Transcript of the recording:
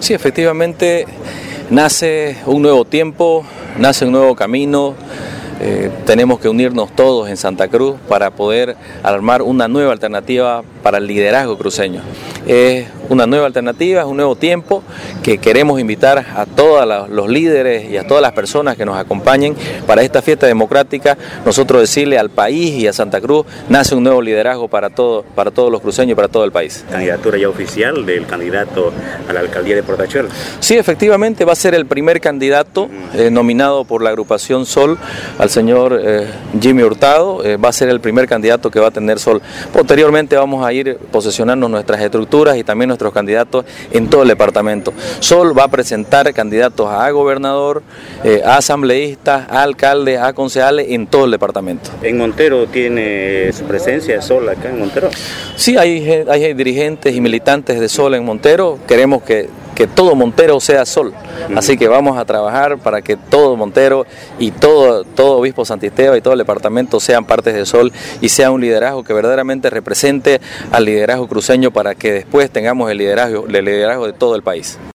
Sí, efectivamente nace un nuevo tiempo, nace un nuevo camino. Tenemos que unirnos todos en Santa Cruz para poder armar una nueva alternativa para el liderazgo cruceño. Es una nueva alternativa, es un nuevo tiempo que queremos invitar a todos los líderes y a todas las personas que nos acompañen para esta fiesta democrática. Nosotros decirle al país y a Santa Cruz, nace un nuevo liderazgo para todos los cruceños y para todo el país. ¿Candidatura ya oficial del candidato a la alcaldía de Portachuelo? Sí, efectivamente va a ser el primer candidato nominado por la agrupación Sol, al señor Jimmy Hurtado. Va a ser el primer candidato que va a tener Sol. Posteriormente vamos a ir posesionando nuestras estructuras y también nuestros candidatos en todo el departamento. Sol va a presentar candidatos a gobernador, a asambleístas, a alcaldes, a concejales en todo el departamento. ¿En Montero tiene su presencia Sol acá en Montero? Sí, hay dirigentes y militantes de Sol en Montero. Queremos que todo Montero sea Sol, así que vamos a trabajar para que todo Montero y todo Obispo Santisteban y todo el departamento sean partes de Sol y sea un liderazgo que verdaderamente represente al liderazgo cruceño para que después tengamos el liderazgo de todo el país.